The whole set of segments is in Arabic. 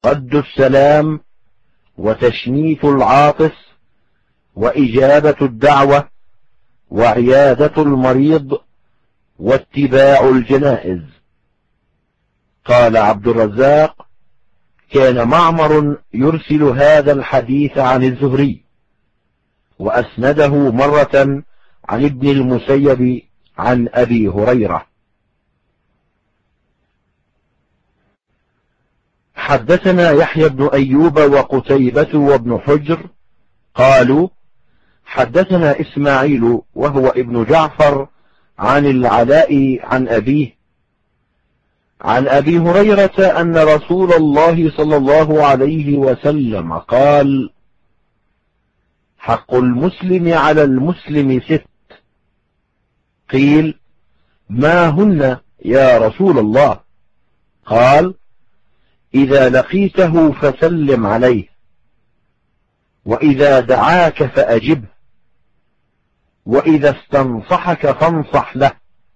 رد السلام، وتشميت العاطس، وإجابة الدعوة، وعيادة المريض، واتباع الجنائز. قال عبد الرزاق: كان معمر يرسل هذا الحديث عن الزهري، وأسنده مرة عن ابن المسيب عن أبي هريرة. حدثنا يحيى بن أيوب وقتيبة وابن حجر قالوا: حدثنا إسماعيل وهو ابن جعفر عن العلاء عن أبيه عن أبي هريرة أن رسول الله صلى الله عليه وسلم قال: حق المسلم على المسلم 6. قيل: ما هن يا رسول الله؟ قال: إذا لقيته فسلم عليه، وإذا دعاك فأجبه، وإذا استنصحك فانصح له،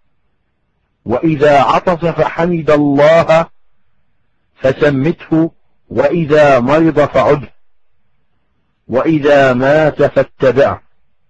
وإذا عطس فحمد الله فسمته، وإذا مرض فعده، وإذا مات فاتبعه.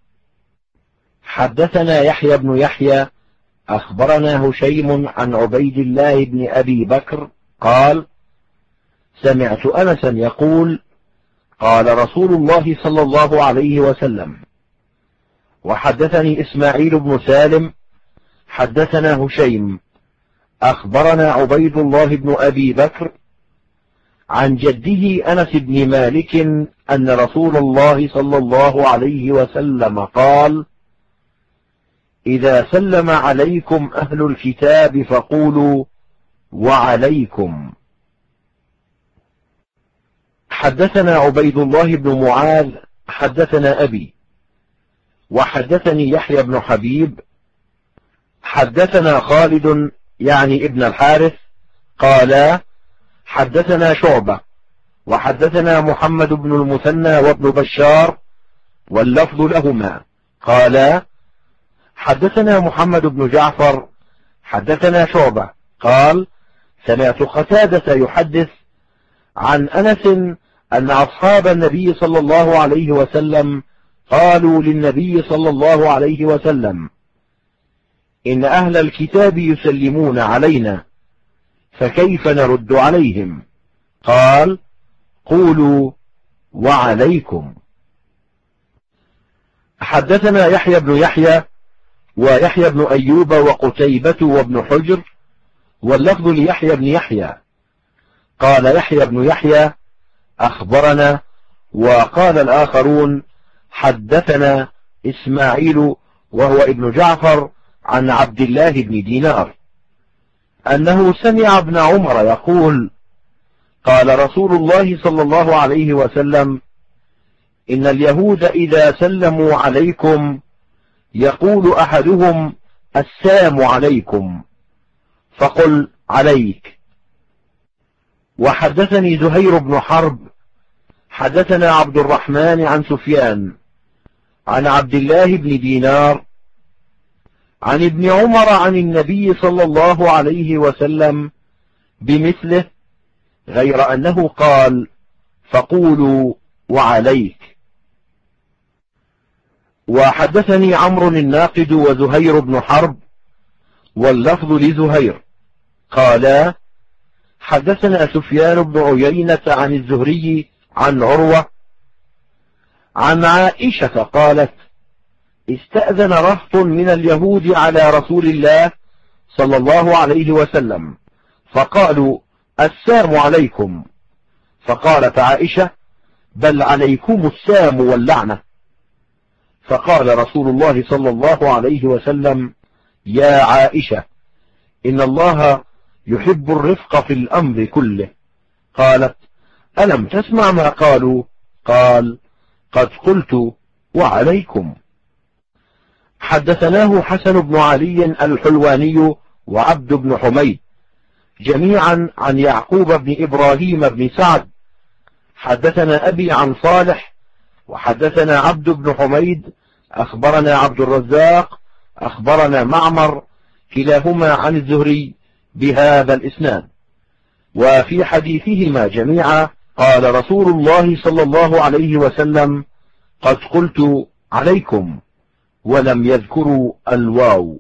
حدثنا يحيى بن يحيى أخبرنا هشيم عن عبيد الله بن أبي بكر قال: سمعت أنسا يقول: قال رسول الله صلى الله عليه وسلم. وحدثني إسماعيل بن سالم حدثنا هشيم أخبرنا عبيد الله بن أبي بكر عن جده أنس بن مالك أن رسول الله صلى الله عليه وسلم قال: إذا سلم عليكم أهل الكتاب فقولوا وعليكم. حدثنا عبيد الله بن معاذ حدثنا أبي، وحدثني يحيى بن حبيب حدثنا خالد يعني ابن الحارث قالا: حدثنا شعبة، وحدثنا محمد بن المثنى وابن بشار واللفظ لهما قالا: حدثنا محمد بن جعفر حدثنا شعبة قال: سمعت قتادة يحدث عن أنس أن أصحاب النبي صلى الله عليه وسلم قالوا للنبي صلى الله عليه وسلم: إن أهل الكتاب يسلمون علينا، فكيف نرد عليهم؟ قال: قولوا وعليكم. حدثنا يحيى بن يحيى ويحيى بن أيوب وقتيبة وابن حجر واللفظ ليحيى بن يحيى قال يحيى بن يحيى: أخبرنا، وقال الآخرون: حدثنا إسماعيل وهو ابن جعفر عن عبد الله بن دينار أنه سمع ابن عمر يقول: قال رسول الله صلى الله عليه وسلم: إن اليهود إذا سلموا عليكم يقول أحدهم: السلام عليكم، فقل عليك. وحدثني زهير بن حرب حدثنا عبد الرحمن عن سفيان عن عبد الله بن دينار عن ابن عمر عن النبي صلى الله عليه وسلم بمثله، غير أنه قال: فقولوا وعليك. وحدثني عمرو الناقد وزهير بن حرب واللفظ لزهير قالا: حدثنا سفيان بن عيينة عن الزهري عن عروة عن عائشة قالت: استأذن رهط من اليهود على رسول الله صلى الله عليه وسلم فقالوا: السلام عليكم، فقالت عائشة: بل عليكم السام واللعنة. فقال رسول الله صلى الله عليه وسلم: يا عائشة، إن الله يحب الرفق في الأمر كله. قالت: ألم تسمع ما قالوا؟ قال: قد قلت وعليكم. حدثناه حسن بن علي الحلواني وعبد بن حميد جميعا عن يعقوب بن إبراهيم بن سعد حدثنا أبي عن صالح، وحدثنا عبد بن حميد أخبرنا عبد الرزاق أخبرنا معمر كلاهما عن الزهري بهذا الإسناد، وفي حديثهما جميعا قال رسول الله صلى الله عليه وسلم: قد قلت عليكم، ولم يذكروا الواو.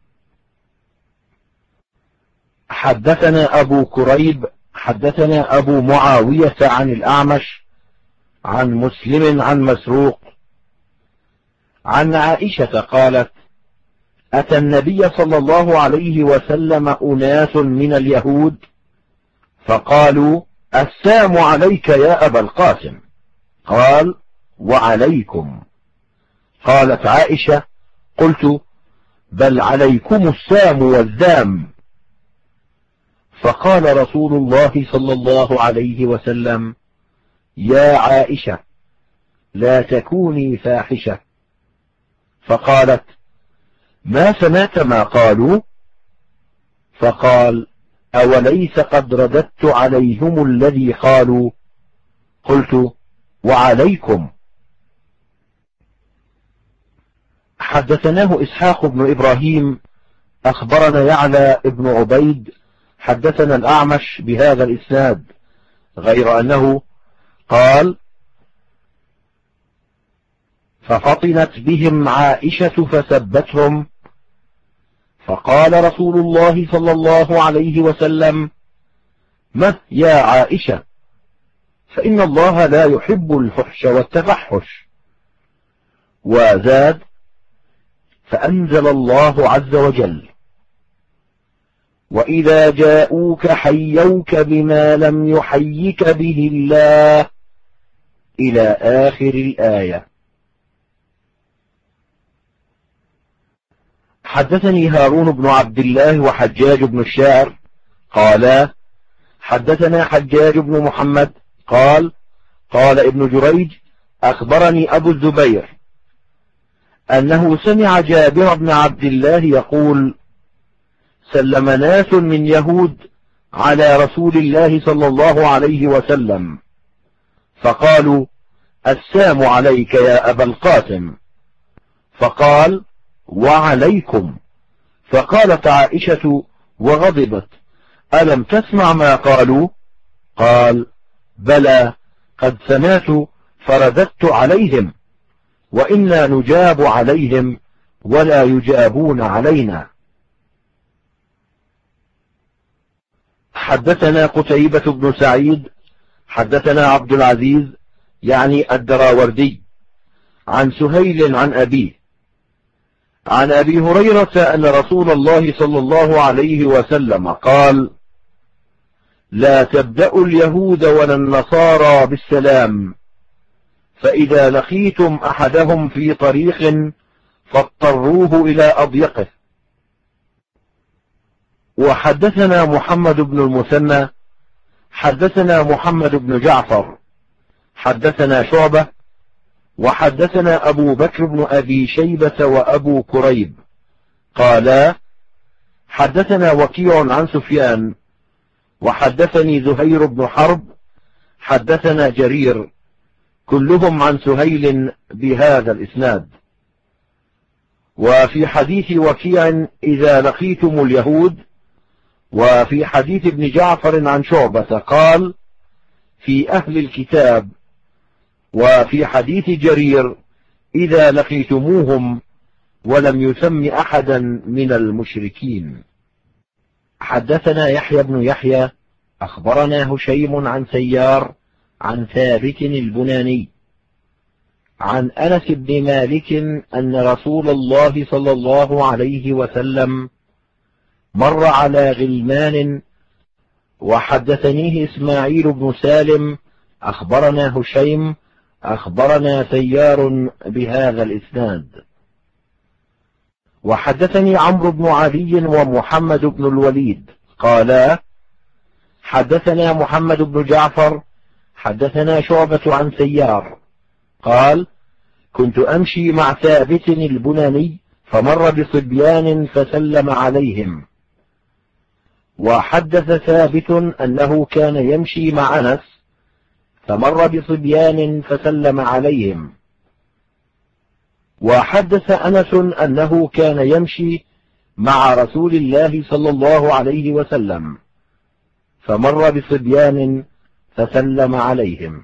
حدثنا أبو كريب حدثنا أبو معاوية عن الأعمش عن مسلم عن مسروق عن عائشة قالت: أتى النبي صلى الله عليه وسلم أناس من اليهود فقالوا: السام عليك يا أبا القاسم. قال: وعليكم. قالت عائشة: قلت: بل عليكم السام والذام. فقال رسول الله صلى الله عليه وسلم: يا عائشة، لا تكوني فاحشة. فقالت: ما سمعت ما قالوا؟ فقال: أوليس قد رددت عليهم الذي قالوا؟ قلت: وعليكم. حدثناه إسحاق بن إبراهيم أخبرنا يعلى بن عبيد حدثنا الأعمش بهذا الإسناد، غير أنه قال: ففطنت بهم عائشة فسبتهم، فقال رسول الله صلى الله عليه وسلم: ما يا عائشة، فإن الله لا يحب الفحش والتفحش. وزاد: فأنزل الله عز وجل: وإذا جاءوك حيوك بما لم يحيك به الله، إلى آخر الآية. حدثني هارون بن عبد الله وحجاج بن الشاعر قالا: حدثنا حجاج بن محمد قال: قال ابن جريج: أخبرني أبو الزبير أنه سمع جابر بن عبد الله يقول: سلم ناس من يهود على رسول الله صلى الله عليه وسلم فقالوا: السام عليك يا أبا القاسم. فقال: وعليكم. فقالت عائشة وغضبت: ألم تسمع ما قالوا؟ قال: بلى، قد سمعت فرددت عليهم، وإنا نجاب عليهم ولا يجابون علينا. حدثنا قتيبة بن سعيد حدثنا عبد العزيز يعني الدراوردي عن سهيل عن أبيه عن أبي هريرة أن رسول الله صلى الله عليه وسلم قال: لا تبدأوا اليهود ولا النصارى بالسلام، فإذا لقيتم أحدهم في طريق فاضطروه إلى أضيقه. وحدثنا محمد بن المثنى حدثنا محمد بن جعفر حدثنا شعبة وحدثنا أبو بكر بن أبي شيبة وأبو كريب قالا: حدثنا وكيع عن سفيان وحدثني زهير بن حرب حدثنا جرير، كلهم عن سهيل بهذا الإسناد. وفي حديث وكيع: إذا لقيتم اليهود. وفي حديث ابن جعفر عن شعبة قال: في أهل الكتاب. وفي حديث جرير: إذا لقيتموهم، ولم يسم أحدا من المشركين. حدثنا يحيى بن يحيى أخبرنا هشيم عن سيار عن ثابت البناني عن أنس بن مالك أن رسول الله صلى الله عليه وسلم مر على غلمان. وحدثنيه إسماعيل بن سالم أخبرنا هشيم أخبرنا سيار بهذا الإسناد. وحدثني عمرو بن علي ومحمد بن الوليد قالا: حدثنا محمد بن جعفر حدثنا شعبة عن سيار قال: كنت أمشي مع ثابت البناني فمر بصبيان فسلم عليهم. وحدث ثابت أنه كان يمشي مع أنس فمر بصبيان فسلم عليهم. وحدث أنس أنه كان يمشي مع رسول الله صلى الله عليه وسلم فمر بصبيان فسلم عليهم.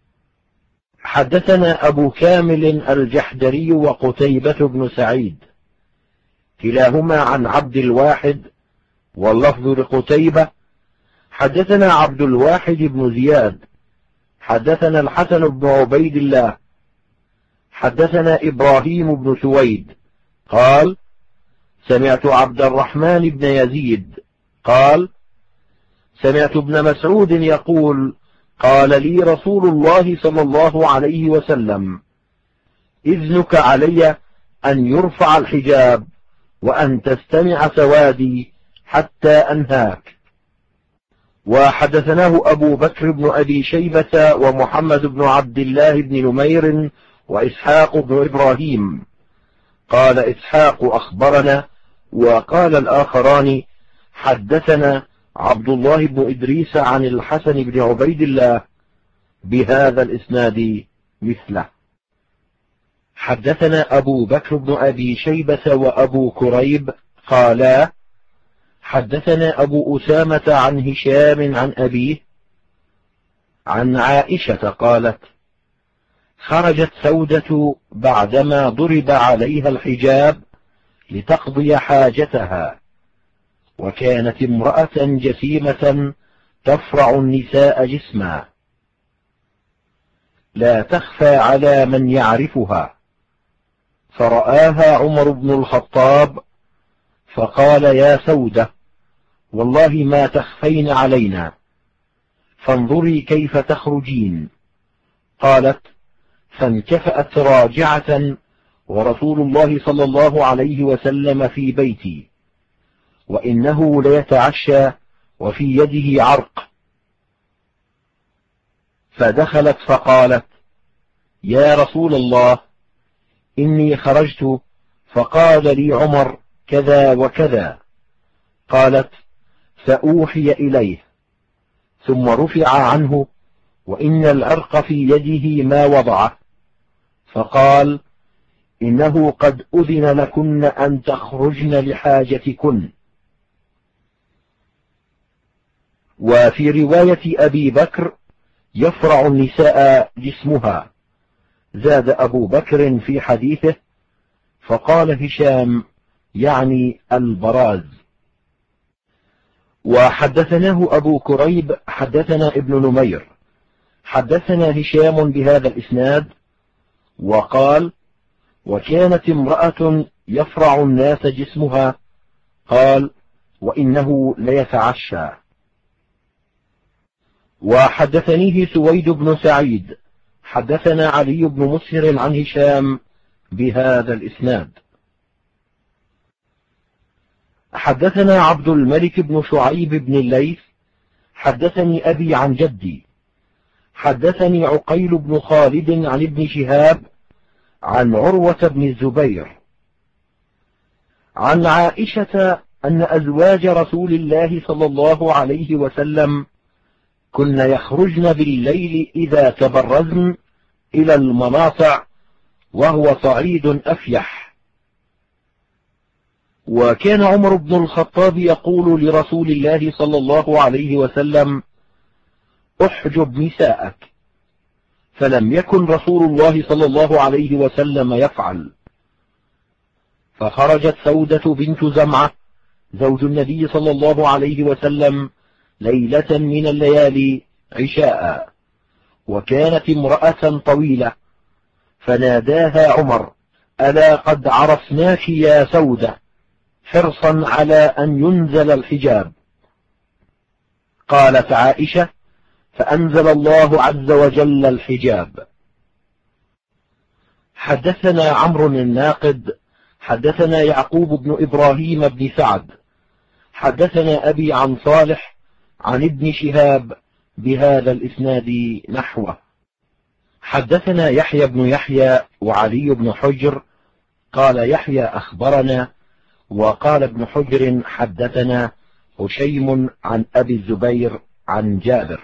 حدثنا أبو كامل الجحدري وقتيبة بن سعيد كلاهما عن عبد الواحد، واللفظ لقتيبة. حدثنا عبد الواحد بن زياد حدثنا الحسن بن عبيد الله حدثنا إبراهيم بن سويد قال: سمعت عبد الرحمن بن يزيد قال: سمعت ابن مسعود يقول: قال لي رسول الله صلى الله عليه وسلم: إذنك علي أن يرفع الحجاب وأن تستمع سوادي حتى أنهاك. وحدثناه أبو بكر بن أبي شيبة ومحمد بن عبد الله بن نمير وإسحاق بن إبراهيم. قال إسحاق: أخبرنا. وقال الآخران: حدثنا عبد الله بن إدريس عن الحسن بن عبيد الله بهذا الإسناد مثله. حدثنا أبو بكر بن أبي شيبة وأبو كريب قالا: حدثنا أبو أسامة عن هشام عن أبيه عن عائشة قالت: خرجت سودة بعدما ضرب عليها الحجاب لتقضي حاجتها، وكانت امرأة جسيمة تفرع النساء جسما، لا تخفى على من يعرفها، فرآها عمر بن الخطاب فقال: يا سودة، والله ما تخفين علينا، فانظري كيف تخرجين. قالت: فانكفأت راجعة ورسول الله صلى الله عليه وسلم في بيتي، وإنه ليتعشى وفي يده عرق. فدخلت فقالت: يا رسول الله، إني خرجت فقال لي عمر كذا وكذا. قالت: فأوحي إليه ثم رفع عنه، وإن العرق في يده ما وضعه، فقال: إنه قد أذن لكن أن تخرجن لحاجتكن. وفي رواية أبي بكر: يفرع النساء جسمها. زاد أبو بكر في حديثه: فقال هشام يعني البراز. وحدثناه أبو كريب حدثنا ابن نمير حدثنا هشام بهذا الإسناد وقال: وكانت امرأة يفرع الناس جسمها، قال: وإنه ليتعشى. وحدثنيه سويد بن سعيد حدثنا علي بن مسهر عن هشام بهذا الإسناد. حدثنا عبد الملك بن شعيب بن الليث حدثني أبي عن جدي حدثني عقيل بن خالد عن ابن شهاب عن عروة بن الزبير عن عائشة أن أزواج رسول الله صلى الله عليه وسلم كن يخرجن بالليل إذا تبرزن إلى المناصع وهو صعيد أفيح. وكان عمر بن الخطاب يقول لرسول الله صلى الله عليه وسلم: احجب نساءك، فلم يكن رسول الله صلى الله عليه وسلم يفعل. فخرجت سودة بنت زمعة زوج النبي صلى الله عليه وسلم ليلة من الليالي عشاء، وكانت امرأة طويلة، فناداها عمر: ألا قد عرفناك يا سودة، حرصا على أن ينزل الحجاب. قالت عائشة: فأنزل الله عز وجل الحجاب. حدثنا عمرو الناقد حدثنا يعقوب بن إبراهيم بن سعد حدثنا أبي عن صالح عن ابن شهاب بهذا الإسناد نحوه. حدثنا يحيى بن يحيى وعلي بن حجر قال يحيى: أخبرنا، وقال ابن حجر: حدثنا هشيم عن أبي الزبير عن جابر.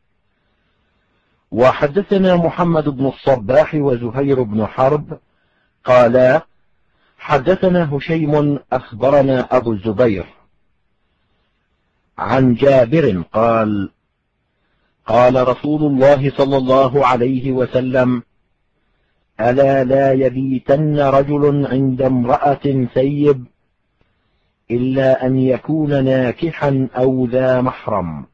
وحدثنا محمد بن الصباح وزهير بن حرب قالا: حدثنا هشيم أخبرنا أبو الزبير. عن جابر قال: قال رسول الله صلى الله عليه وسلم: ألا لا يبيتن رجل عند امرأة ثيب إلا أن يكون ناكحا أو ذا محرم.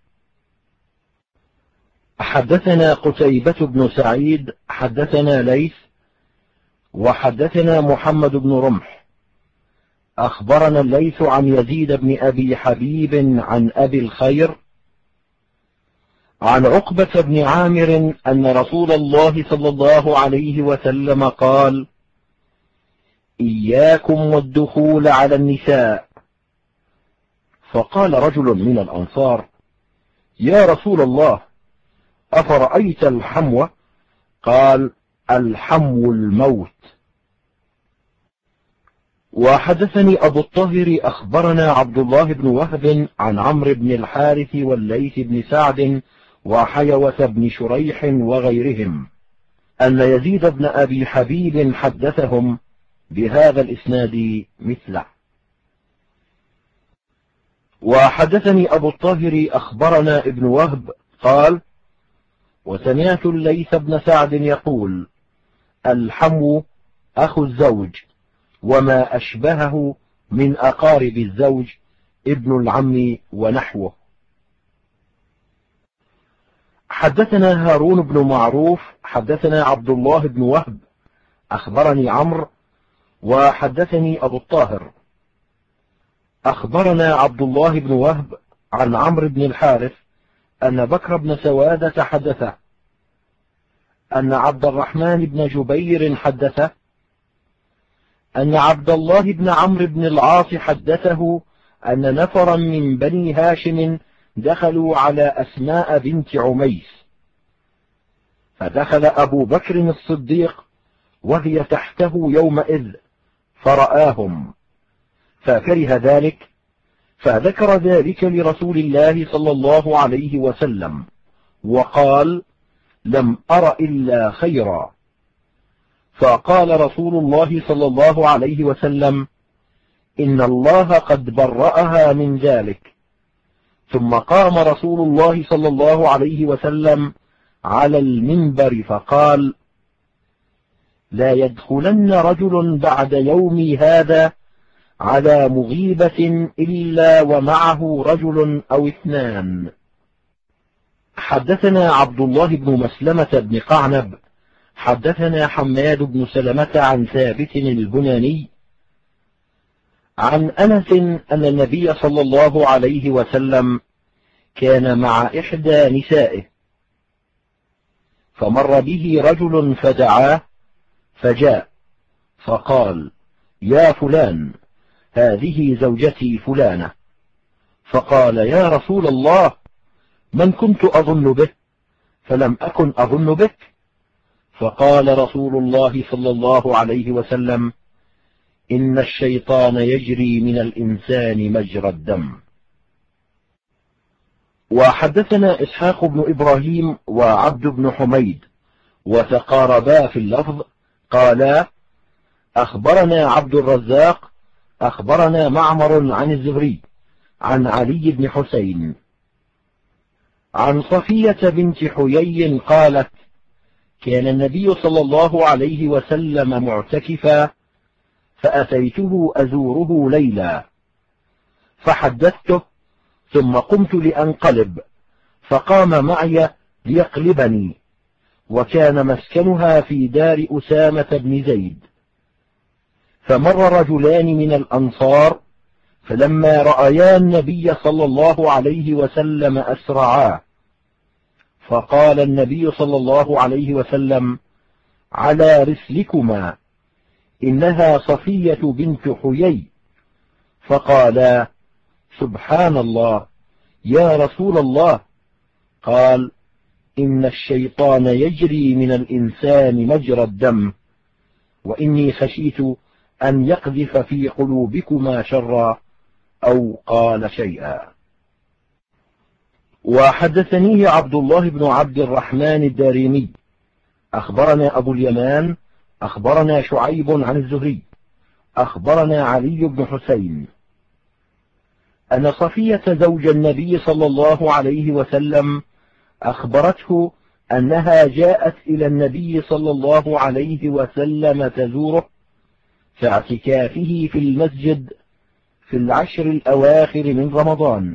حدثنا قتيبة بن سعيد حدثنا ليث وحدثنا محمد بن رمح أخبرنا الليث عن يزيد بن أبي حبيب عن أبي الخير عن عقبة بن عامر أن رسول الله صلى الله عليه وسلم قال: إياكم والدخول على النساء. فقال رجل من الأنصار: يا رسول الله، أفرأيت الحمو؟ قال: الحمو الموت. وحدثني أبو الطاهر أخبرنا عبد الله بن وهب عن عمرو بن الحارث والليث بن سعد وحيوة بن شريح وغيرهم أن يزيد بن أبي حبيب حدثهم بهذا الإسناد مثله. وحدثني أبو الطاهر أخبرنا ابن وهب قال: وسمعت الليث بن سعد يقول: الحمو أخو الزوج وما أشبهه من أقارب الزوج، ابن العم ونحوه. حدثنا هارون بن معروف حدثنا عبد الله بن وهب أخبرني عمرو وحدثني أبو الطاهر أخبرنا عبد الله بن وهب عن عمرو بن الحارث أن بكر بن سوادة حدثه أن عبد الرحمن بن جبير حدثه أن عبد الله بن عمرو بن العاص حدثه أن نفرا من بني هاشم دخلوا على أسماء بنت عميس، فدخل أبو بكر الصديق وهي تحته يومئذ فرآهم فكره ذلك، فذكر ذلك لرسول الله صلى الله عليه وسلم وقال: لم أر إلا خيرا. فقال رسول الله صلى الله عليه وسلم: إن الله قد برأها من ذلك. ثم قام رسول الله صلى الله عليه وسلم على المنبر فقال: لا يدخلن رجل بعد يومي هذا على مغيبة إلا ومعه رجل أو اثنان. حدثنا عبد الله بن مسلمة بن قعنب حدثنا حماد بن سلمة عن ثابت البناني عن أنس أن النبي صلى الله عليه وسلم كان مع إحدى نسائه، فمر به رجل فدعاه فجاء فقال: يا فلان، هذه زوجتي فلانة. فقال: يا رسول الله، من كنت أظن به فلم أكن أظن بك. فقال رسول الله صلى الله عليه وسلم: إن الشيطان يجري من الإنسان مجرى الدم. وحدثنا إسحاق بن إبراهيم وعبد بن حميد وتقاربا في اللفظ قالا: أخبرنا عبد الرزاق أخبرنا معمر عن الزهري عن علي بن حسين عن صفية بنت حيي قالت: كان النبي صلى الله عليه وسلم معتكفا، فأتيته أزوره ليلا فحدثته، ثم قمت لأنقلب فقام معي ليقلبني، وكان مسكنها في دار أسامة بن زيد. فمر رجلان من الأنصار، فلما رأيا النبي صلى الله عليه وسلم أسرعا، فقال النبي صلى الله عليه وسلم: على رسلكما، إنها صفية بنت حيي. فقالا: سبحان الله يا رسول الله. قال: إن الشيطان يجري من الإنسان مجرى الدم، وإني خشيت أن يقذف في قلوبكما شرا، أو قال شيئا. وحدثنيه عبد الله بن عبد الرحمن الدارمي أخبرنا أبو اليمان أخبرنا شعيب عن الزهري أخبرنا علي بن حسين أن صفية زوج النبي صلى الله عليه وسلم أخبرته أنها جاءت إلى النبي صلى الله عليه وسلم تزوره في اعتكافه في المسجد في العشر الأواخر من رمضان،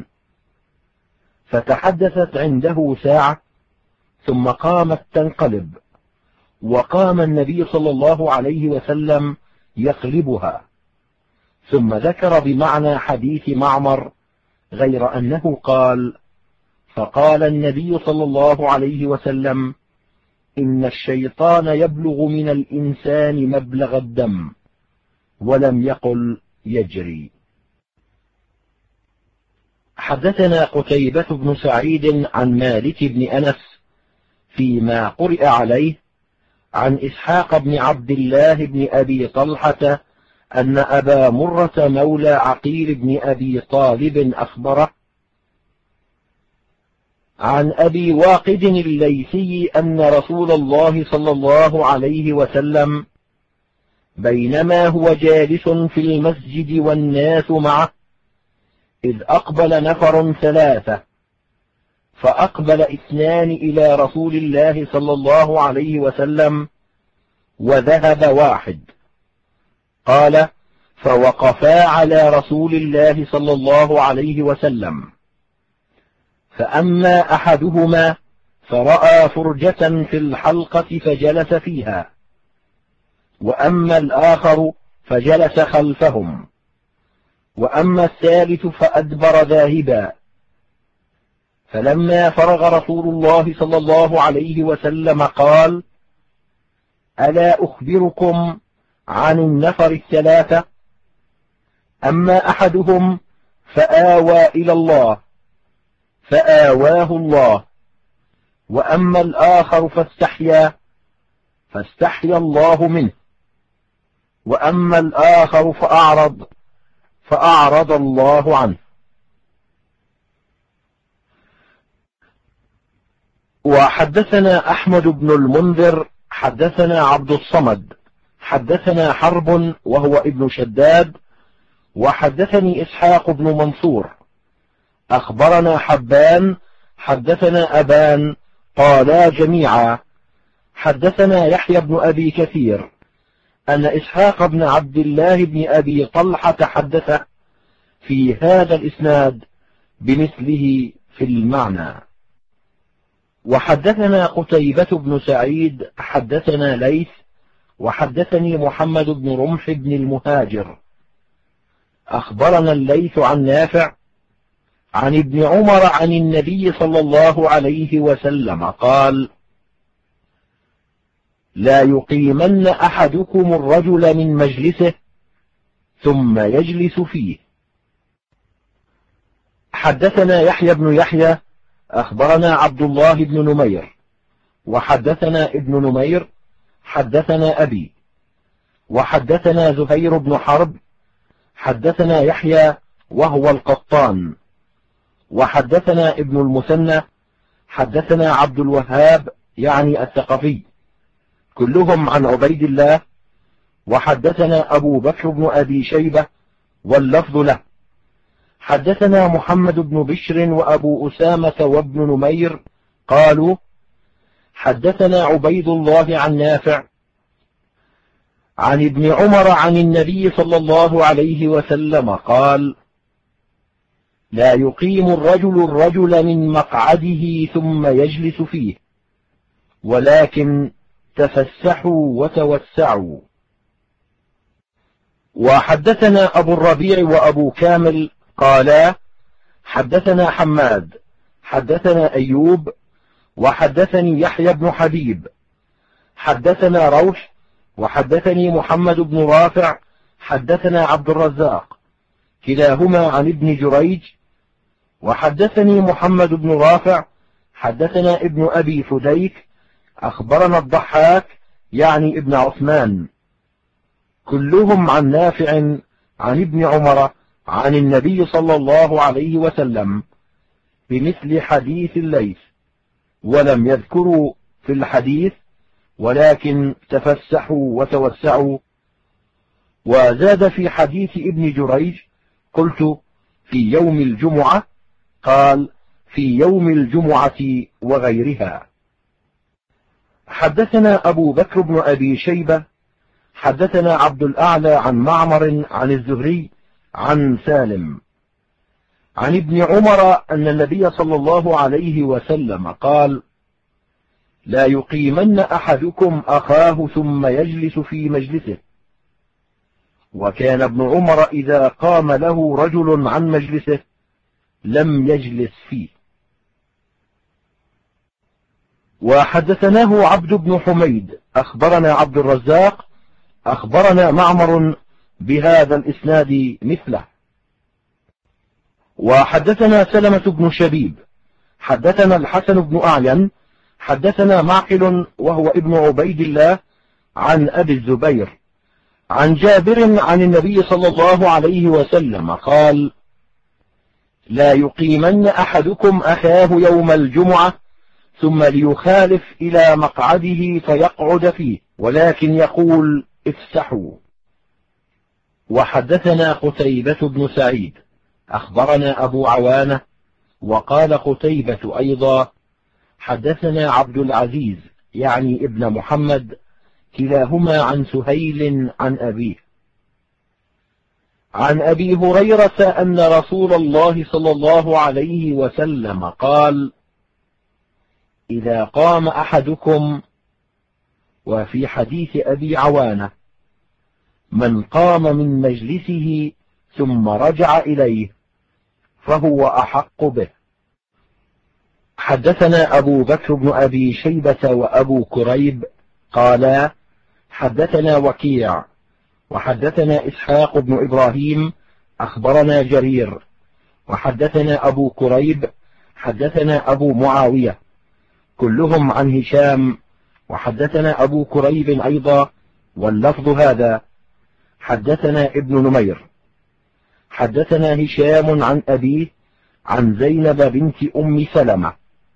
فتحدثت عنده ساعة ثم قامت تنقلب، وقام النبي صلى الله عليه وسلم يقلبها، ثم ذكر بمعنى حديث معمر غير أنه قال: فقال النبي صلى الله عليه وسلم: إن الشيطان يبلغ من الإنسان مبلغ الدم، ولم يقل يجري. حدثنا قتيبة بن سعيد عن مالك بن أنس فيما قرئ عليه عن إسحاق بن عبد الله بن أبي طلحة أن أبا مرة مولى عقيل بن أبي طالب أخبره عن أبي واقد الليثي أن رسول الله صلى الله عليه وسلم بينما هو جالس في المسجد والناس معه إذ أقبل نفر ثلاثة، فأقبل اثنان إلى رسول الله صلى الله عليه وسلم وذهب واحد. قال: فوقفا على رسول الله صلى الله عليه وسلم، فأما أحدهما فرأى فرجة في الحلقة فجلس فيها، وأما الآخر فجلس خلفهم، وأما الثالث فأدبر ذاهبا. فلما فرغ رسول الله صلى الله عليه وسلم قال: ألا أخبركم عن النفر الثلاثة؟ أما أحدهم فآوى إلى الله فآواه الله، وأما الآخر فاستحيا الله منه، وأما الآخر فأعرض الله عنه. وحدثنا أحمد بن المنذر حدثنا عبد الصمد حدثنا حرب وهو ابن شداد، وحدثني إسحاق بن منصور أخبرنا حبان حدثنا أبان قالا جميعا حدثنا يحيى بن أبي كثير أن إسحاق بن عبد الله بن أبي طلحة حدث في هذا الإسناد بمثله في المعنى. وحدثنا قتيبة بن سعيد حدثنا ليث وحدثني محمد بن رمح بن المهاجر أخبرنا الليث عن نافع عن ابن عمر عن النبي صلى الله عليه وسلم قال: لا يقيمن أحدكم الرجل من مجلسه ثم يجلس فيه. حدثنا يحيى بن يحيى أخبرنا عبد الله بن نمير وحدثنا ابن نمير حدثنا أبي، وحدثنا زهير بن حرب حدثنا يحيى وهو القطان، وحدثنا ابن المثنى حدثنا عبد الوهاب يعني الثقفي، كلهم عن عبيد الله. وحدثنا أبو بكر بن أبي شيبة واللفظ له. حدثنا محمد بن بشر وأبو أسامة وابن نمير قالوا: حدثنا عبيد الله عن نافع عن ابن عمر عن النبي صلى الله عليه وسلم قال: لا يقيم الرجل من مقعده ثم يجلس فيه، ولكن تفسحوا وتوسعوا. وحدثنا أبو الربيع وأبو كامل قالا: حدثنا حماد حدثنا أيوب وحدثني يحيى بن حبيب حدثنا روح وحدثني محمد بن رافع حدثنا عبد الرزاق كلاهما عن ابن جريج، وحدثني محمد بن رافع حدثنا ابن أبي فديك أخبرنا الضحاك يعني ابن عثمان، كلهم عن نافع عن ابن عمر عن النبي صلى الله عليه وسلم بمثل حديث الليث، ولم يذكروا في الحديث ولكن تفسحوا وتوسعوا. وزاد في حديث ابن جريج: قلت: في يوم الجمعة؟ قال: في يوم الجمعة وغيرها. حدثنا أبو بكر بن أبي شيبة حدثنا عبد الأعلى عن معمر عن الزهري عن سالم عن ابن عمر أن النبي صلى الله عليه وسلم قال: لا يقيمن أحدكم أخاه ثم يجلس في مجلسه. وكان ابن عمر إذا قام له رجل عن مجلسه لم يجلس فيه. وحدثناه عبد بن حميد أخبرنا عبد الرزاق أخبرنا معمر بهذا الإسناد مثله. وحدثنا سلمة بن شبيب حدثنا الحسن بن أعين حدثنا معقل وهو ابن عبيد الله عن أبي الزبير عن جابر عن النبي صلى الله عليه وسلم قال: لا يقيمن أحدكم أخاه يوم الجمعة ثم ليخالف إلى مقعده فيقعد فيه، ولكن يقول: افسحوا. وحدثنا قتيبة بن سعيد أخبرنا أبو عوانة وقال قتيبة أيضا: حدثنا عبد العزيز يعني ابن محمد كلاهما عن سهيل عن أبيه عن أبي هريرة أن رسول الله صلى الله عليه وسلم قال: إذا قام أحدكم، وفي حديث أبي عوانة: من قام من مجلسه ثم رجع إليه فهو أحق به. حدثنا أبو بكر بن أبي شيبة وأبو كريب قالا: حدثنا وكيع وحدثنا إسحاق بن إبراهيم أخبرنا جرير وحدثنا أبو كريب حدثنا أبو معاوية كلهم عن هشام وحدثنا أبو كريب أيضا واللفظ هذا: حدثنا ابن نمير حدثنا هشام عن أبيه عن زينب بنت أم سلمة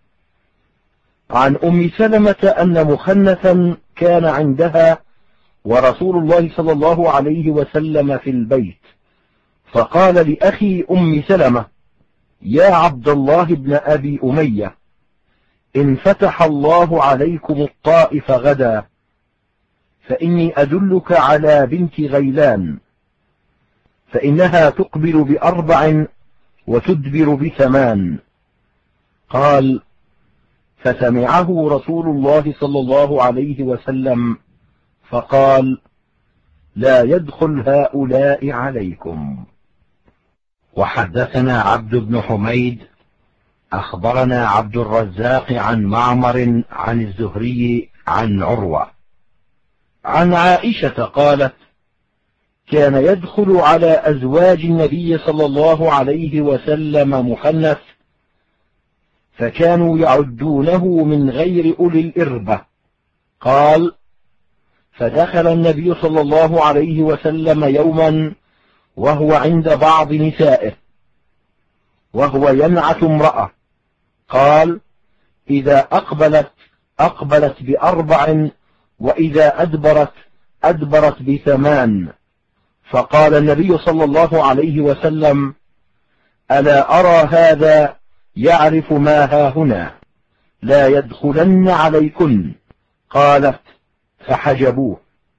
عن أم سلمة أن مخنثا كان عندها ورسول الله صلى الله عليه وسلم في البيت، فقال لأخي أم سلمة: يا عبد الله بن أبي أمية، إن فتح الله عليكم الطائف غدا فإني أدلك على بنت غيلان، فإنها تقبل ب4 وتدبر ب8. قال: فسمعه رسول الله صلى الله عليه وسلم فقال: لا يدخل هؤلاء عليكم. وحدثنا عبد بن حميد أخبرنا عبد الرزاق عن معمر عن الزهري عن عروة عن عائشة قالت: كان يدخل على أزواج النبي صلى الله عليه وسلم مخنث، فكانوا يعدونه من غير أولي الإربة. قال: فدخل النبي صلى الله عليه وسلم يوما وهو عند بعض نسائه وهو ينعت امرأة، قال: إذا أقبلت ب4 وإذا أدبرت ب8. فقال النبي صلى الله عليه وسلم: ألا أرى هذا يعرف ما هاهنا، لا يدخلن عليكن. قالت: فحجبوه.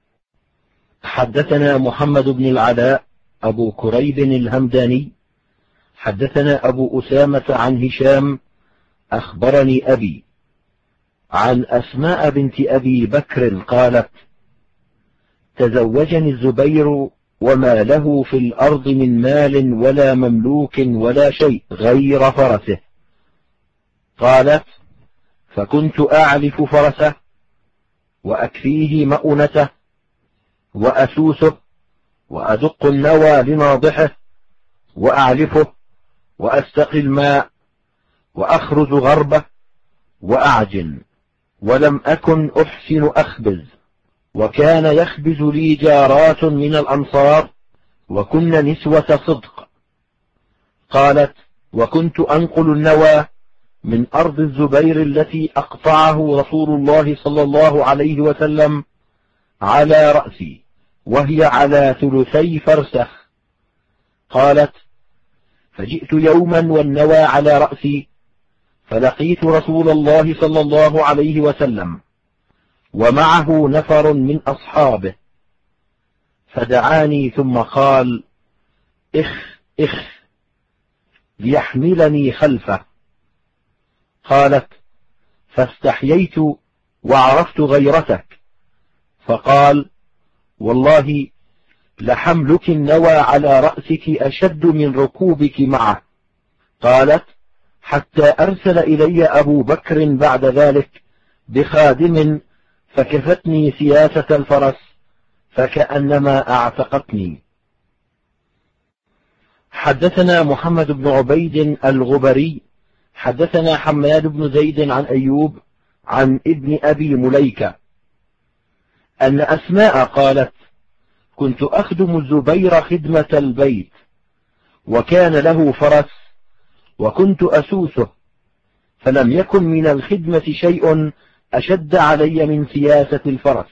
حدثنا محمد بن العلاء أبو كريب الهمداني حدثنا أبو أسامة عن هشام أخبرني أبي عن أسماء بنت أبي بكر قالت: تزوجني الزبير وما له في الأرض من مال ولا مملوك ولا شيء غير فرسه. قالت: فكنت أعلف فرسه وأكفيه مؤنته وأسوسه وأدق النوى لناضحه وأعلفه وأستقي الماء وأخرز غربه وأعجن، ولم أكن أحسن أخبز، وكان يخبز لي جارات من الأنصار وكن نسوة صدق. قالت: وكنت أنقل النوى من أرض الزبير التي أقطعه رسول الله صلى الله عليه وسلم على رأسي وهي على 3 فرسخ. قالت: فجئت يوما والنوى على رأسي، فلقيت رسول الله صلى الله عليه وسلم ومعه نفر من أصحابه، فدعاني ثم قال: إخ ليحملني خلفه. قالت: فاستحييت وعرفت غيرتك، فقال: والله لحملك النوى على رأسك أشد من ركوبك معه. قالت: حتى أرسل إلي أبو بكر بعد ذلك بخادم فكفتني سياسة الفرس فكأنما أعتقتني. حدثنا محمد بن عبيد الغبري حدثنا حماد بن زيد عن أيوب عن ابن أبي مليكة أن أسماء قالت: كنت أخدم الزبير خدمة البيت، وكان له فرس وكنت أسوسه، فلم يكن من الخدمة شيء أشد علي من سياسة الفرس.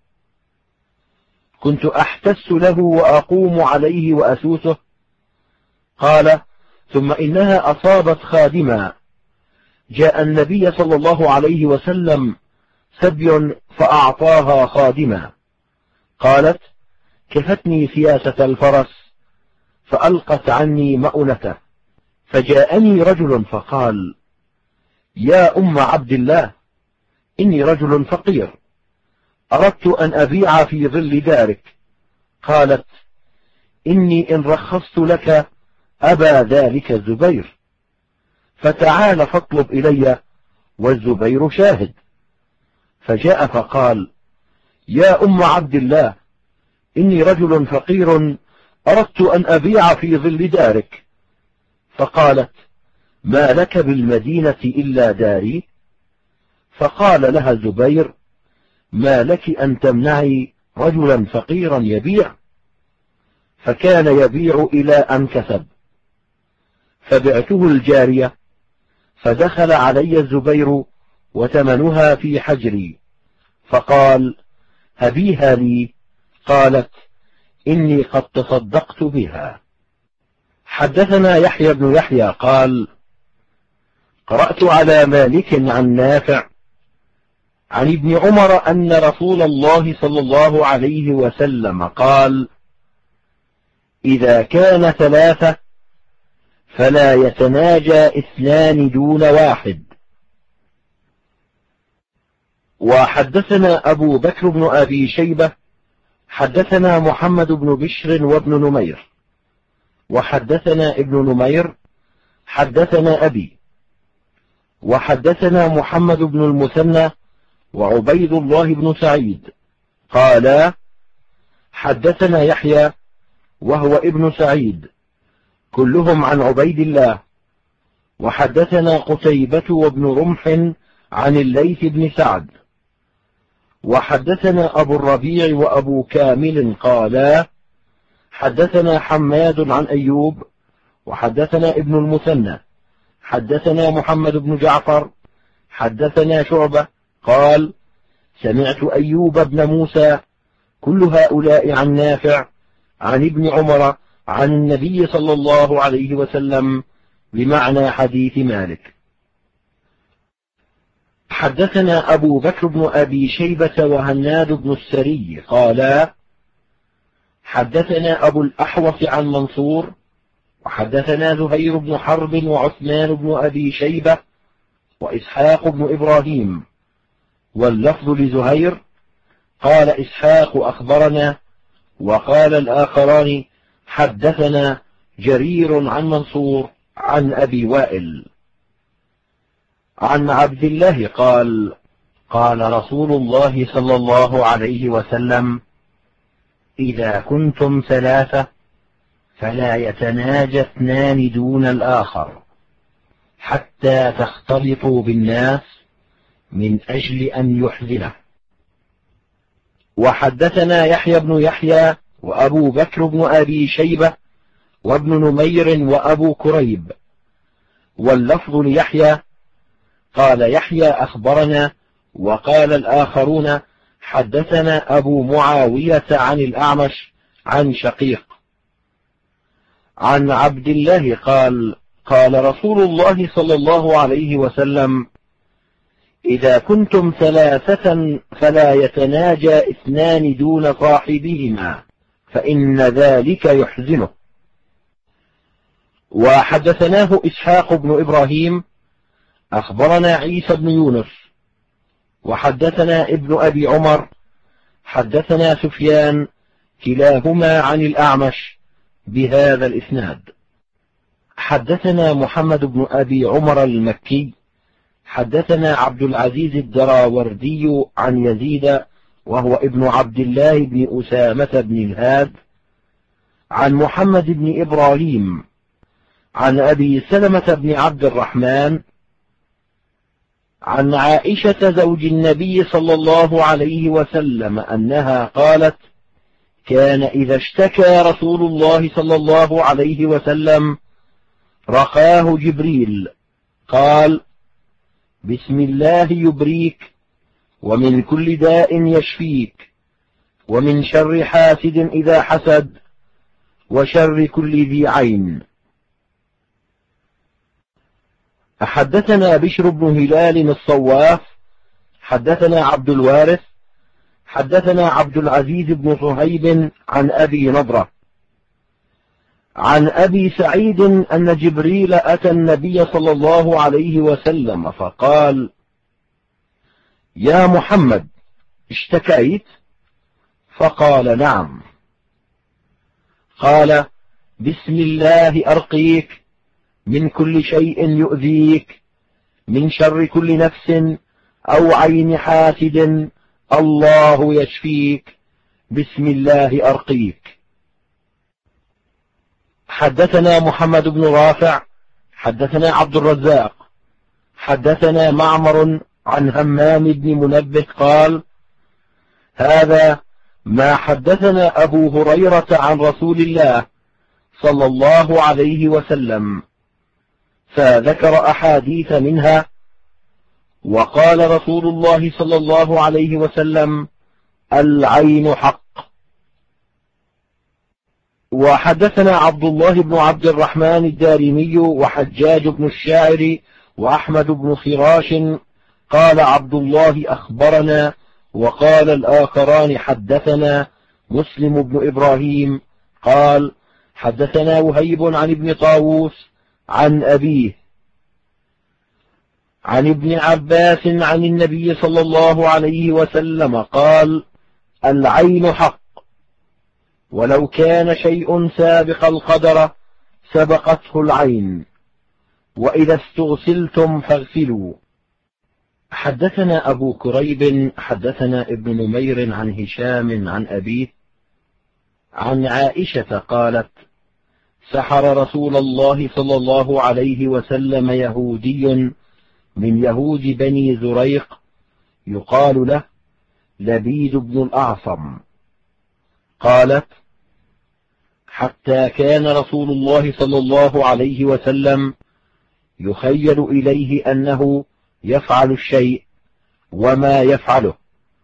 كنت أحتس له وأقوم عليه وأسوسه. قال: ثم إنها أصابت خادما، جاء النبي صلى الله عليه وسلم سبي فأعطاها خادما. قالت: كفتني سياسة الفرس فألقت عني مؤنته، فجاءني رجل فقال: يا أم عبد الله، إني رجل فقير، أردت أن أبيع في ظل دارك. قالت: إني إن رخصت لك أبى ذلك الزبير، فتعال فاطلب إلي والزبير شاهد. فجاء فقال: يا أم عبد الله، إني رجل فقير، أردت أن أبيع في ظل دارك. فقالت: ما لك بالمدينة إلا داري؟ فقال لها الزبير: ما لك أن تمنعي رجلا فقيرا يبيع؟ فكان يبيع إلى أن كسب، فبعته الجارية، فدخل علي الزبير وثمنها في حجري، فقال: هبيها لي. قالت: إني قد تصدقت بها. حدثنا يحيى بن يحيى قال: قرأت على مالك عن نافع عن ابن عمر أن رسول الله صلى الله عليه وسلم قال: إذا كان ثلاثة فلا يتناجى اثنان دون واحد. وحدثنا أبو بكر بن أبي شيبة حدثنا محمد بن بشر وابن نمير، وحدثنا ابن نمير حدثنا أبي، وحدثنا محمد بن المثنى وعبيد الله بن سعيد قالا: حدثنا يحيى وهو ابن سعيد كلهم عن عبيد الله، وحدثنا قتيبة وابن رمح عن الليث بن سعد، وحدثنا أبو الربيع وأبو كامل قالا: حدثنا حماد عن أيوب، وحدثنا ابن المثنى حدثنا محمد بن جعفر حدثنا شعبة قال: سمعت أيوب بن موسى كل هؤلاء عن نافع عن ابن عمر عن النبي صلى الله عليه وسلم بمعنى حديث مالك. حدثنا أبو بكر بن أبي شيبة وهناد بن السري قالا: حدثنا أبو الأحوص عن منصور، وحدثنا زهير بن حرب وعثمان بن أبي شيبة وإسحاق بن إبراهيم، واللفظ لزهير قال إسحاق أخبرنا، وقال الآخران حدثنا جرير عن منصور عن أبي وائل. عن عبد الله قال: قال رسول الله صلى الله عليه وسلم: إذا كنتم ثلاثة فلا يتناجى اثنان دون الآخر حتى تختلطوا بالناس من أجل أن يحزنه. وحدثنا يحيى بن يحيى وأبو بكر بن أبي شيبة وابن نمير وأبو كريب، واللفظ ليحيى قال يحيى أخبرنا، وقال الآخرون حدثنا أبو معاوية عن الأعمش عن شقيق عن عبد الله قال قال رسول الله صلى الله عليه وسلم: إذا كنتم ثلاثة فلا يتناجى اثنان دون صاحبهما فإن ذلك يحزنه. وحدثناه إسحاق بن إبراهيم أخبرنا عيسى بن يونس وحدثنا ابن أبي عمر حدثنا سفيان كلاهما عن الأعمش بهذا الإسناد. حدثنا محمد بن أبي عمر المكي حدثنا عبد العزيز الدراوردي عن يزيد وهو ابن عبد الله بن أسامة بن الهاد عن محمد بن إبراهيم عن أبي سلمة بن عبد الرحمن عن عائشة زوج النبي صلى الله عليه وسلم أنها قالت: كان إذا اشتكى رسول الله صلى الله عليه وسلم رقاه جبريل قال: بسم الله يبريك ومن كل داء يشفيك ومن شر حاسد إذا حسد وشر كل ذي عين. حدثنا بشر بن هلال الصواف حدثنا عبد الوارث حدثنا عبد العزيز بن صهيب عن أبي نضرة عن أبي سعيد أن جبريل أتى النبي صلى الله عليه وسلم فقال: يا محمد اشتكيت؟ فقال: نعم. قال: بسم الله أرقيك من كل شيء يؤذيك من شر كل نفس أو عين حاسد الله يشفيك بسم الله أرقيك. حدثنا محمد بن رافع حدثنا عبد الرزاق حدثنا معمر عن همام بن منبه قال: هذا ما حدثنا أبو هريرة عن رسول الله صلى الله عليه وسلم، فذكر أحاديث منها، وقال رسول الله صلى الله عليه وسلم: العين حق. وحدثنا عبد الله بن عبد الرحمن الدارمي وحجاج بن الشاعر وأحمد بن خراش قال عبد الله أخبرنا، وقال الآخران حدثنا مسلم بن إبراهيم قال حدثنا وهيب عن ابن طاووس عن أبيه عن ابن عباس عن النبي صلى الله عليه وسلم قال: العين حق، ولو كان شيء سابق القدر سبقته العين، وإذا استغسلتم فاغسلوا. حدثنا أبو كريب حدثنا ابن نمير عن هشام عن أبيه عن عائشة قالت: سحر رسول الله صلى الله عليه وسلم يهودي من يهود بني زريق يقال له لبيد بن الأعصم. قالت: حتى كان رسول الله صلى الله عليه وسلم يخيل إليه أنه يفعل الشيء وما يفعله،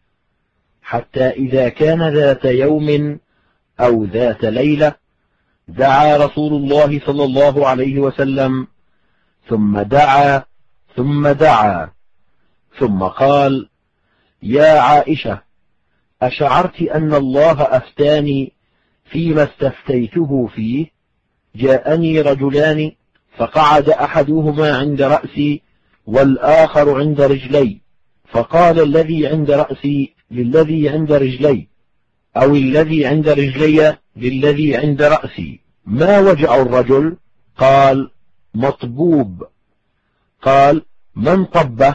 حتى إذا كان ذات يوم أو ذات ليلة دعا رسول الله صلى الله عليه وسلم ثم دعا ثم دعا ثم قال: يا عائشة، أشعرت أن الله أفتاني فيما استفتيته فيه؟ جاءني رجلان فقعد أحدهما عند رأسي والآخر عند رجلي، فقال الذي عند رأسي للذي عند رجلي، أو الذي عند رجلي للذي عند رأسي: ما وجع الرجل؟ قال: مطبوب. قال: من طبه؟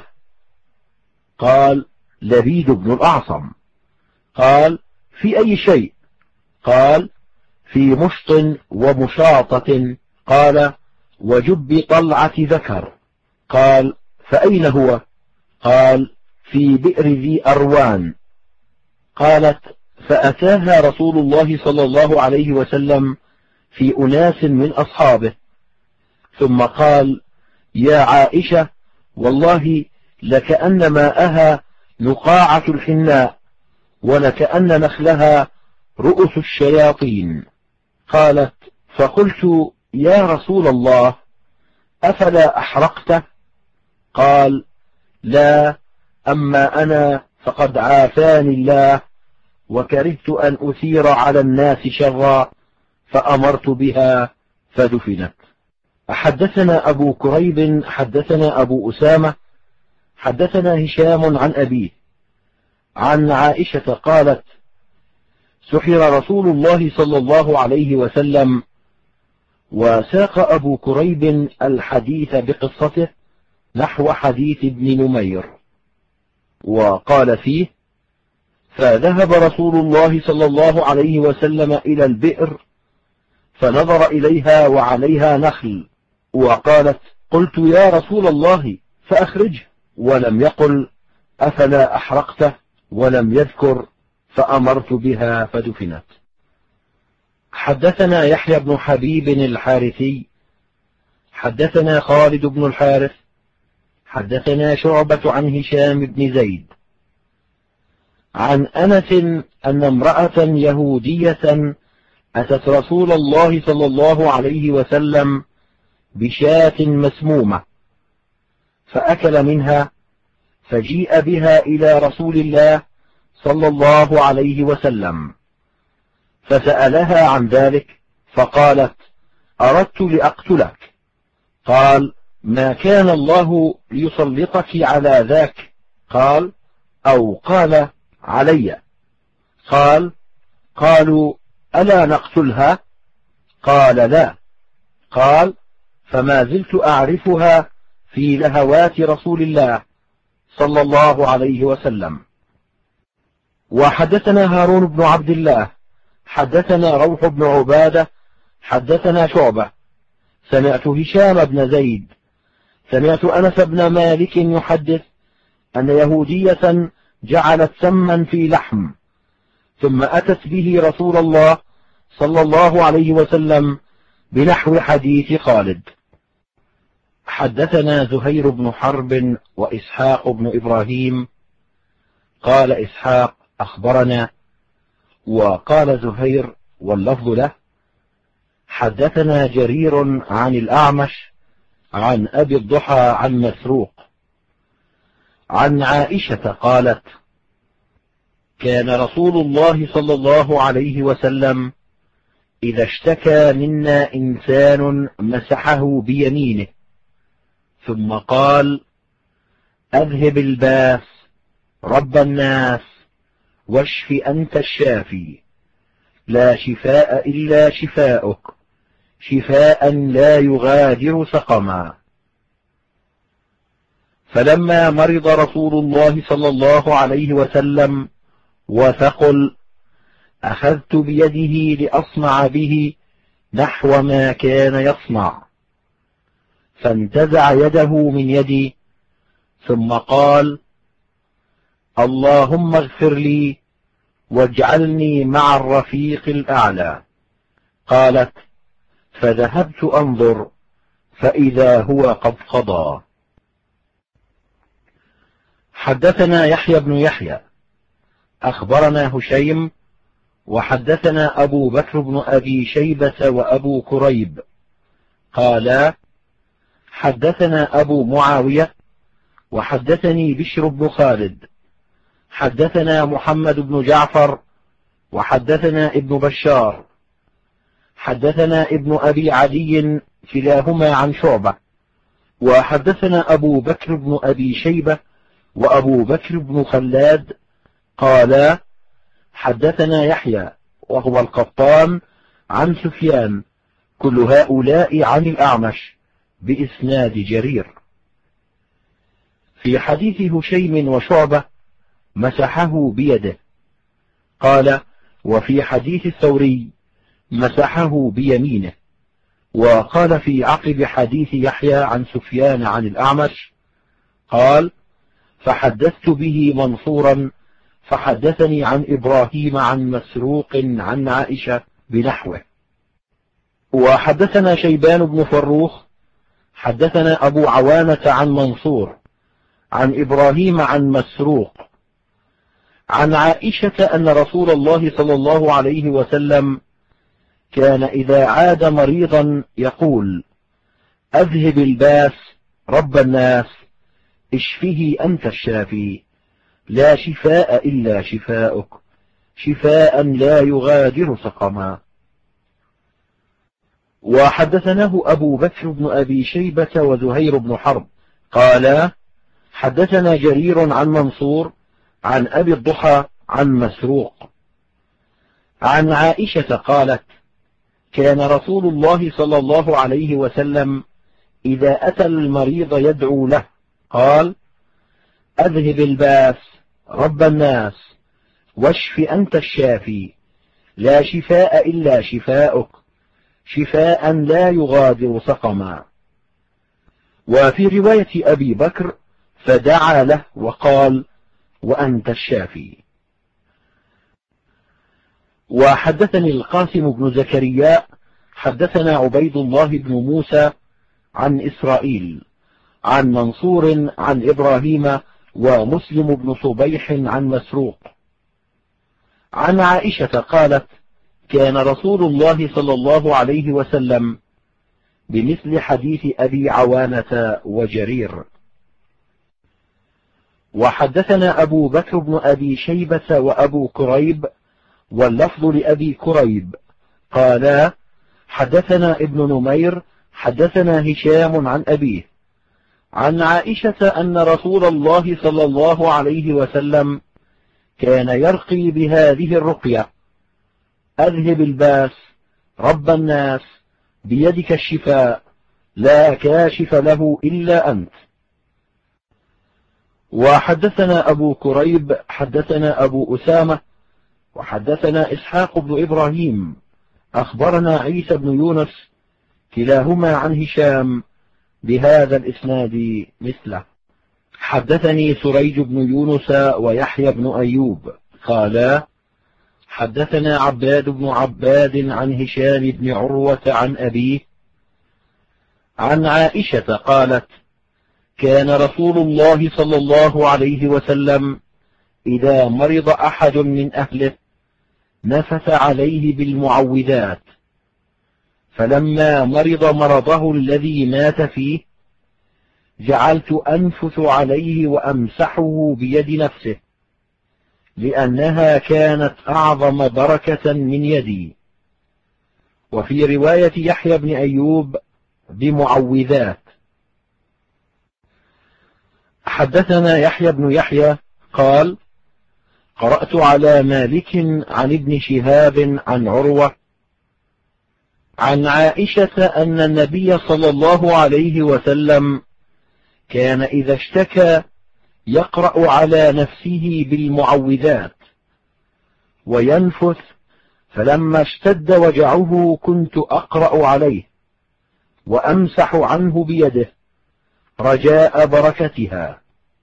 قال: لبيد بن الأعصم. قال: في أي شيء؟ قال: في مشط ومشاطة. قال: وجب طلعة ذكر. قال: فأين هو؟ قال: في بئر ذي أروان. قالت: فأتاها رسول الله صلى الله عليه وسلم في أناس من أصحابه، ثم قال: يا عائشة، والله لكأن ماءها نقاعة الحناء، ولكأن نخلها رؤوس الشياطين. قالت: فقلت: يا رسول الله، أفلا أحرقته؟ قال: لا، أما أنا فقد عافاني الله، وكرهت أن أثير على الناس شرا، فأمرت بها فدفنت. حدثنا أبو كريب حدثنا أبو أسامة حدثنا هشام عن أبيه عن عائشة قالت: سحر رسول الله صلى الله عليه وسلم. وساق أبو كريب الحديث بقصته نحو حديث ابن نمير، وقال فيه: فذهب رسول الله صلى الله عليه وسلم إلى البئر فنظر إليها وعليها نخل، وقالت: قلت: يا رسول الله، فأخرجه، ولم يقل: أفلا أحرقته، ولم يذكر: فأمرت بها فدفنت. حدثنا يحيى بن حبيب الحارثي حدثنا خالد بن الحارث حدثنا شعبة عن هشام بن زيد عن أنس أن امرأة يهودية أتت رسول الله صلى الله عليه وسلم بشاة مسمومة، فأكل منها، فجيء بها إلى رسول الله صلى الله عليه وسلم، فسألها عن ذلك، فقالت: أردت لأقتلك. قال: ما كان الله ليسلطك على ذاك. قال: أو قال: علي. قال: قالوا: ألا نقتلها؟ قال: لا. قال: فما زلت أعرفها في لهوات رسول الله صلى الله عليه وسلم. وحدثنا هارون بن عبد الله حدثنا روح بن عبادة حدثنا شعبة سمعت هشام بن زيد سمعت أنس بن مالك يحدث أن يهودية جعلت سما في لحم، ثم أتت به رسول الله صلى الله عليه وسلم بنحو حديث خالد. حدثنا زهير بن حرب وإسحاق بن إبراهيم. قال إسحاق: أخبرنا. وقال زهير واللفظ له: حدثنا جرير عن الأعمش عن أبي الضحى عن مسروق عن عائشة قالت: كان رسول الله صلى الله عليه وسلم إذا اشتكى منا إنسان مسحه بيمينه، ثم قال: أذهب الباس رب الناس واشف أنت الشافي، لا شفاء إلا شفاؤك، شفاء لا يغادر سقما. فلما مرض رسول الله صلى الله عليه وسلم وثقل، أخذت بيده لأصنع به نحو ما كان يصنع، فانتزع يده من يدي، ثم قال: اللهم اغفر لي واجعلني مع الرفيق الأعلى. قالت: فذهبت أنظر فإذا هو قد قضى. حدثنا يحيى بن يحيى أخبرنا هشيم وحدثنا أبو بكر بن أبي شيبة وأبو كريب قالا: حدثنا أبو معاوية وحدثني بشر بن خالد حدثنا محمد بن جعفر وحدثنا ابن بشار حدثنا ابن أبي عدي كلاهما عن شعبة، وحدثنا أبو بكر بن أبي شيبة وأبو بكر بن خلاد قالا: حدثنا يحيى وهو القطان عن سفيان، كل هؤلاء عن الأعمش بإسناد جرير. في حديث هشيم وشعبة مسحه بيده. قال: وفي حديث الثوري مسحه بيمينه. وقال في عقب حديث يحيى عن سفيان عن الأعمش قال: فحدثت به منصورا فحدثني عن إبراهيم عن مسروق عن عائشة بنحوه. وحدثنا شيبان بن فروخ حدثنا أبو عوانة عن منصور عن إبراهيم عن مسروق عن عائشة أن رسول الله صلى الله عليه وسلم كان إذا عاد مريضا يقول: أذهب الباس رب الناس، اشفه أنت الشافي، لا شفاء إلا شفاؤك، شفاء لا يغادر سقما. وحدثناه أبو بكر بن أبي شيبة وزهير بن حرب قالا: حدثنا جرير عن منصور عن أبي الضحى عن مسروق عن عائشة قالت: كان رسول الله صلى الله عليه وسلم إذا أتى المريض يدعو له قال: أذهب الباس رب الناس، واشف أنت الشافي، لا شفاء إلا شفاؤك، شفاء لا يغادر سقما. وفي رواية أبي بكر: فدعا له وقال: وأنت الشافي. وحدثني القاسم بن زكريا حدثنا عبيد الله بن موسى عن إسرائيل عن منصور عن إبراهيم ومسلم بن صبيح عن مسروق عن عائشة قالت: كان رسول الله صلى الله عليه وسلم بمثل حديث أبي عوانة وجرير. وحدثنا أبو بكر بن أبي شيبة وأبو كريب واللفظ لأبي كريب قالا: حدثنا ابن نمير حدثنا هشام عن أبيه عن عائشة أن رسول الله صلى الله عليه وسلم كان يرقي بهذه الرقية: أذهب الباس رب الناس، بيدك الشفاء، لا كاشف له إلا أنت. وحدثنا أبو كريب حدثنا أبو أسامة وحدثنا إسحاق بن إبراهيم أخبرنا عيسى بن يونس كلاهما عن هشام بهذا الإسناد مثله. حدثني سريج بن يونس ويحيى بن أيوب قالا: حدثنا عباد بن عباد عن هشام بن عروة عن أبيه عن عائشة قالت: كان رسول الله صلى الله عليه وسلم إذا مرض أحد من أهله نفث عليه بالمعوذات، فلما مرض مرضه الذي مات فيه جعلت أنفث عليه وأمسحه بيد نفسه، لأنها كانت أعظم بركة من يدي. وفي رواية يحيى بن أيوب بمعوذات. حدثنا يحيى بن يحيى قال: قرأت على مالك عن ابن شهاب عن عروة عن عائشة أن النبي صلى الله عليه وسلم كان إذا اشتكى يقرأ على نفسه بالمعوذات وينفث، فلما اشتد وجعه كنت أقرأ عليه وأمسح عنه بيده رجاء بركتها.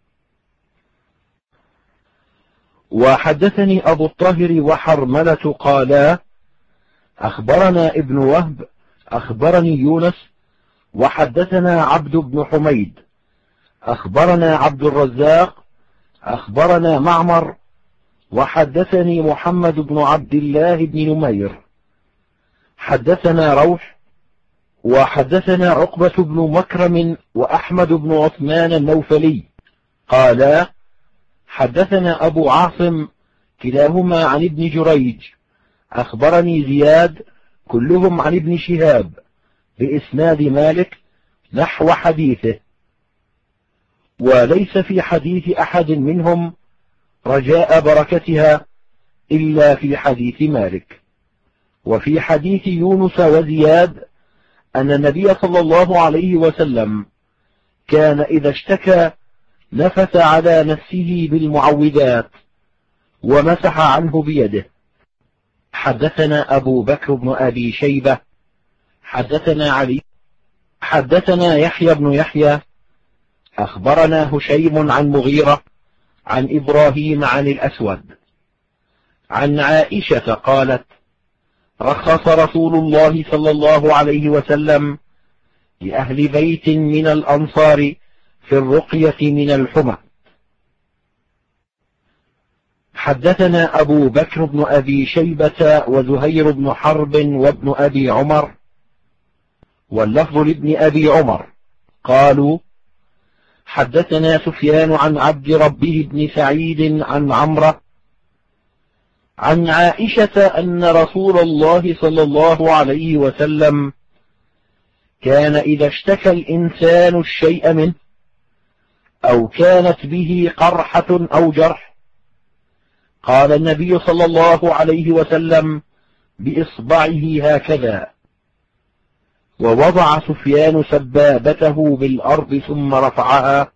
وحدثني أبو الطاهر وحرملة قالا: أخبرنا ابن وهب أخبرني يونس وحدثنا عبد بن حميد أخبرنا عبد الرزاق أخبرنا معمر وحدثني محمد بن عبد الله بن نمير حدثنا روح وحدثنا عقبة بن مكرم وأحمد بن عثمان النوفلي قالا: حدثنا أبو عاصم كلاهما عن ابن جريج أخبرني زياد كلهم عن ابن شهاب بإسناد مالك نحو حديثه، وليس في حديث أحد منهم رجاء بركتها إلا في حديث مالك. وفي حديث يونس وزياد أن النبي صلى الله عليه وسلم كان إذا اشتكى نفث على نفسه بالمعوذات ومسح عنه بيده. حدثنا أبو بكر بن أبي شيبة حدثنا علي حدثنا يحيى بن يحيى أخبرنا هشيم عن مغيرة عن إبراهيم عن الأسود عن عائشة قالت: رخص رسول الله صلى الله عليه وسلم لأهل بيت من الأنصار في الرقية من الحمى. حدثنا أبو بكر بن أبي شيبة وزهير بن حرب وابن أبي عمر واللفظ لابن أبي عمر قالوا حدثنا سفيان عن عبد ربه بن سعيد عن عمرة عن عائشة أن رسول الله صلى الله عليه وسلم كان إذا اشتكى الإنسان الشيء منه أو كانت به قرحة أو جرح قال النبي صلى الله عليه وسلم بإصبعه هكذا، ووضع سفيان سبابته بالأرض ثم رفعها: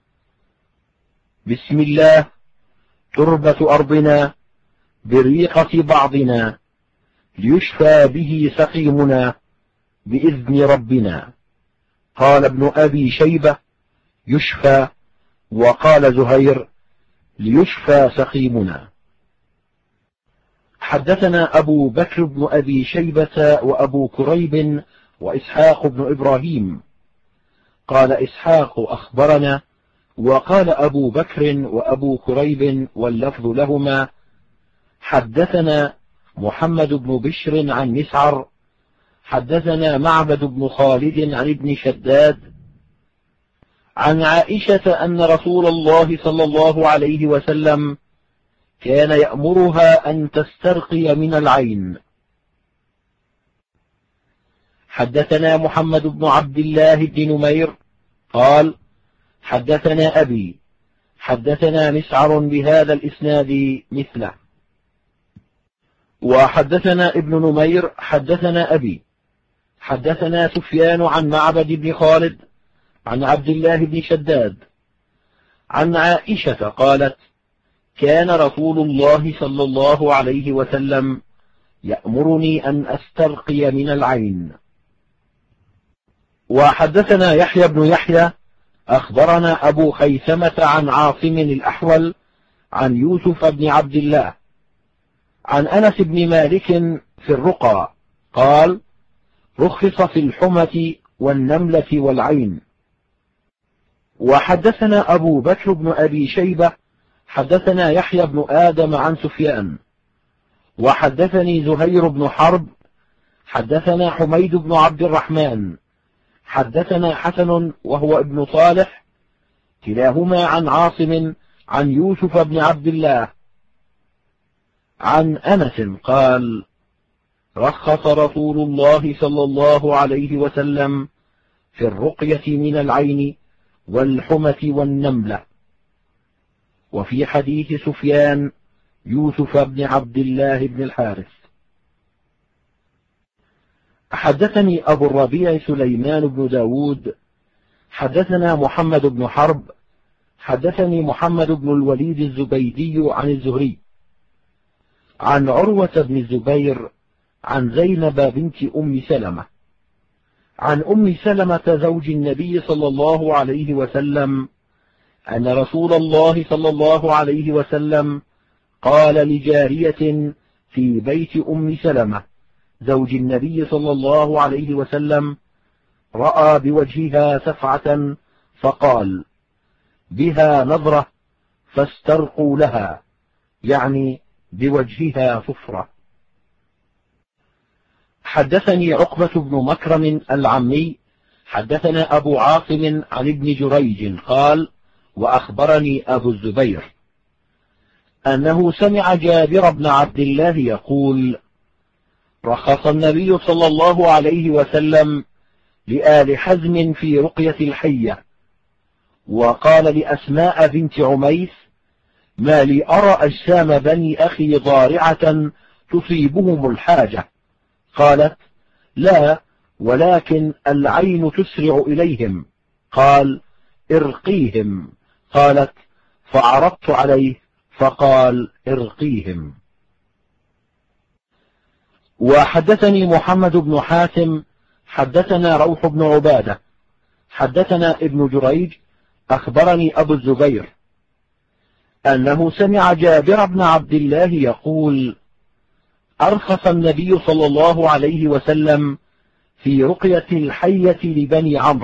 بسم الله، تربة أرضنا بريقة بعضنا، ليشفى به سقيمنا بإذن ربنا. قال ابن أبي شيبة: يشفى، وقال زهير: ليشفى سقيمنا. حدثنا أبو بكر بن أبي شيبة وأبو كريب وإسحاق بن إبراهيم. قال إسحاق: أخبرنا. وقال أبو بكر وأبو كريب واللفظ لهما: حدثنا محمد بن بشر عن مسعر حدثنا معبد بن خالد عن ابن شداد عن عائشة أن رسول الله صلى الله عليه وسلم كان يأمرها أن تسترقي من العين. حدثنا محمد بن عبد الله بن نمير قال: حدثنا أبي حدثنا مسعر بهذا الإسناد مثله. وحدثنا ابن نمير حدثنا أبي حدثنا سفيان عن معبد بن خالد عن عبد الله بن شداد عن عائشة قالت: كان رسول الله صلى الله عليه وسلم يأمرني أن أسترقي من العين. وحدثنا يحيى بن يحيى أخبرنا أبو خيثمة عن عاصم الأحول عن يوسف بن عبد الله عن أنس بن مالك في الرقى قال: رخص في الحمة والنملة والعين. وحدثنا أبو بكر بن أبي شيبة حدثنا يحيى بن آدم عن سفيان. وحدثني زهير بن حرب حدثنا حميد بن عبد الرحمن حدثنا حسن وهو ابن صالح كلاهما عن عاصم عن يوسف بن عبد الله عن أنس قال: رخص رسول الله صلى الله عليه وسلم في الرقية من العين والحمة والنملة. وفي حديث سفيان يوسف بن عبد الله بن الحارث. حدثني أبو الربيع سليمان بن داود حدثنا محمد بن حرب حدثني محمد بن الوليد الزبيدي عن الزهري عن عروة بن الزبير عن زينب بنت أم سلمة عن أم سلمة زوج النبي صلى الله عليه وسلم أن رسول الله صلى الله عليه وسلم قال لجارية في بيت أم سلمة زوج النبي صلى الله عليه وسلم: رأى بوجهها سفعة فقال: بها نظرة فاسترقوا لها، يعني بوجهها صفرة. حدثني عقبة بن مكرم العمي حدثنا أبو عاصم عن ابن جريج قال: وأخبرني أبو الزبير أنه سمع جابر بن عبد الله يقول: رخص النبي صلى الله عليه وسلم لآل حزم في رقية الحية، وقال لأسماء بنت عميس: ما لي أرى أجسام بني أخي ضارعة تصيبهم الحاجة. قالت: لا، ولكن العين تسرع إليهم. قال: ارقيهم. قالت: فعرضت عليه فقال: ارقيهم. وحدثني محمد بن حاتم حدثنا روح بن عبادة حدثنا ابن جريج أخبرني أبو الزبير أنه سمع جابر بن عبد الله يقول: أرخص النبي صلى الله عليه وسلم في رقية الحية لبني عمرو.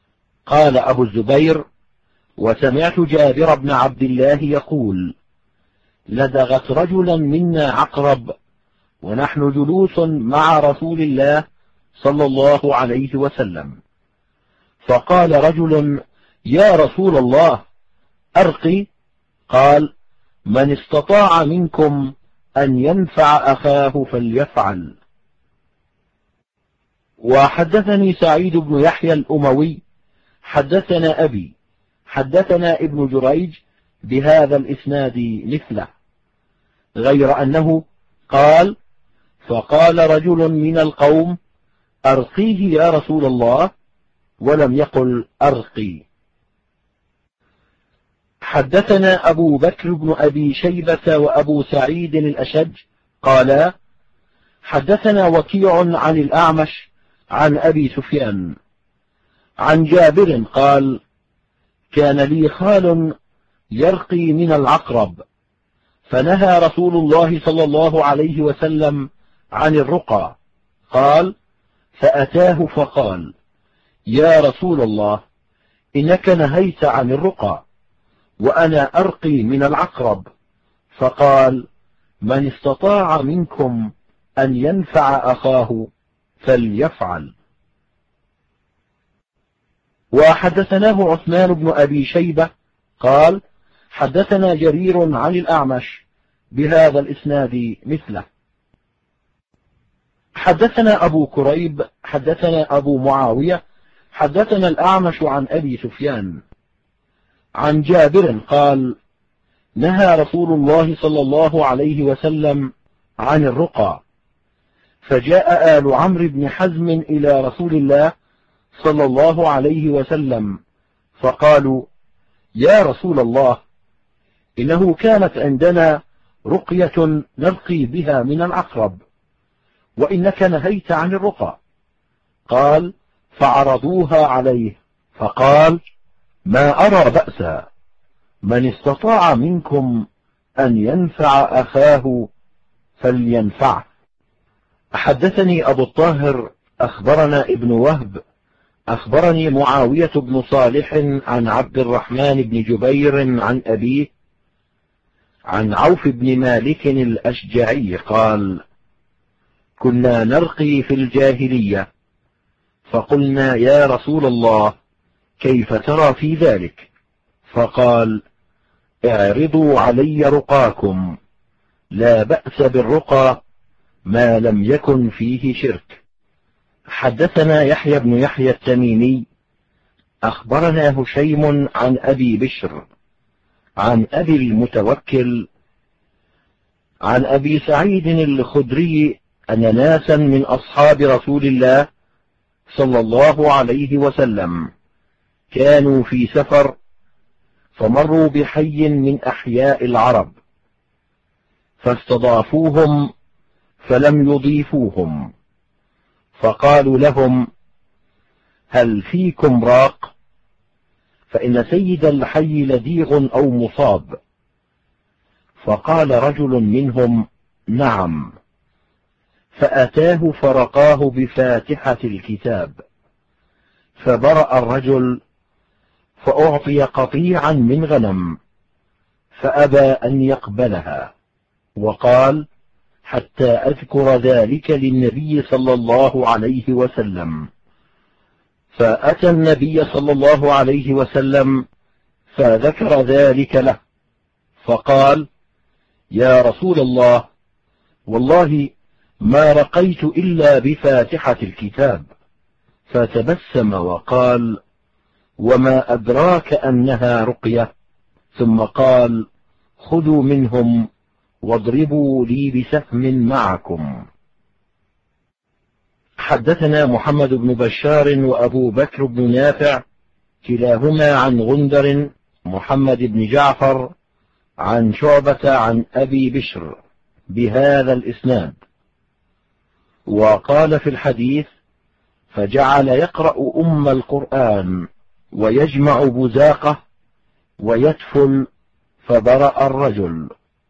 قال أبو الزبير: وسمعت جابر بن عبد الله يقول: لدغت رجلا منا عقرب ونحن جلوس مع رسول الله صلى الله عليه وسلم، فقال رجل: يا رسول الله أرقي. قال: من استطاع منكم أن ينفع أخاه فليفعل. وحدثني سعيد بن يحيى الأموي حدثنا أبي حدثنا ابن جريج بهذا الإسناد مثله، غير أنه قال: فقال رجل من القوم: أرقيه يا رسول الله، ولم يقل أرقي. حدثنا أبو بكر بن أبي شيبة وأبو سعيد الأشج قالا: حدثنا وكيع عن الأعمش عن أبي سفيان عن جابر قال: كان لي خال يرقي من العقرب، فنهى رسول الله صلى الله عليه وسلم عن الرقى. قال: فأتاه فقال: يا رسول الله، إنك نهيت عن الرقى وأنا أرقي من العقرب. فقال: من استطاع منكم أن ينفع أخاه فليفعل. وحدثناه عثمان بن أبي شيبة قال: حدثنا جرير عن الأعمش بهذا الإسناد مثله. حدثنا أبو كريب حدثنا أبو معاوية حدثنا الأعمش عن أبي سفيان عن جابر قال: نهى رسول الله صلى الله عليه وسلم عن الرقى، فجاء آل عمرو بن حزم إلى رسول الله صلى الله عليه وسلم فقالوا: يا رسول الله، إنه كانت عندنا رقية نرقي بها من العقرب، وإنك نهيت عن الرقى. قال: فعرضوها عليه فقال: ما أرى بأسا، من استطاع منكم أن ينفع أخاه فلينفعه. حدثني أبو الطاهر أخبرنا ابن وهب أخبرني معاوية بن صالح عن عبد الرحمن بن جبير عن أبيه عن عوف بن مالك الأشجعي قال: كنا نرقي في الجاهلية، فقلنا: يا رسول الله، كيف ترى في ذلك؟ فقال: اعرضوا علي رقاكم، لا بأس بالرقى ما لم يكن فيه شرك. حدثنا يحيى بن يحيى التميمي أخبرنا هشيم عن أبي بشر عن أبي المتوكل عن أبي سعيد الخدري أن ناسا من أصحاب رسول الله صلى الله عليه وسلم كانوا في سفر، فمروا بحي من أحياء العرب، فاستضافوهم فلم يضيفوهم، فقالوا لهم: هل فيكم راق؟ فإن سيد الحي لديغ أو مصاب. فقال رجل منهم: نعم. فأتاه فرقاه بفاتحة الكتاب، فبرأ الرجل فأعطي قطيعا من غنم، فأبى أن يقبلها، وقال: حتى أذكر ذلك للنبي صلى الله عليه وسلم. فأتى النبي صلى الله عليه وسلم فذكر ذلك له، فقال: يا رسول الله، والله ما رقيت إلا بفاتحة الكتاب. فتبسم وقال: وما أدراك أنها رقية؟ ثم قال: خذوا منهم واضربوا لي بسهم معكم. حدثنا محمد بن بشار وأبو بكر بن نافع كلاهما عن غندر محمد بن جعفر عن شعبة عن أبي بشر بهذا الإسناد. وقال في الحديث: فجعل يقرأ القرآن ويجمع بزاقه ويتفل، فبرأ الرجل.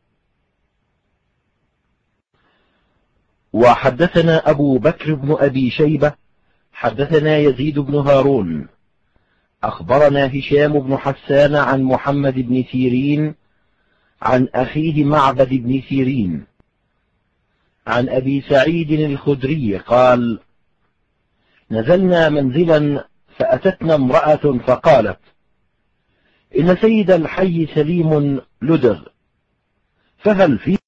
وحدثنا أبو بكر بن أبي شيبة حدثنا يزيد بن هارون أخبرنا هشام بن حسان عن محمد بن سيرين عن أخيه معبد بن سيرين عن أبي سعيد الخدري قال: نزلنا منزلا فأتتنا امرأة فقالت: إن سيد الحي سليم لدغ، فهل في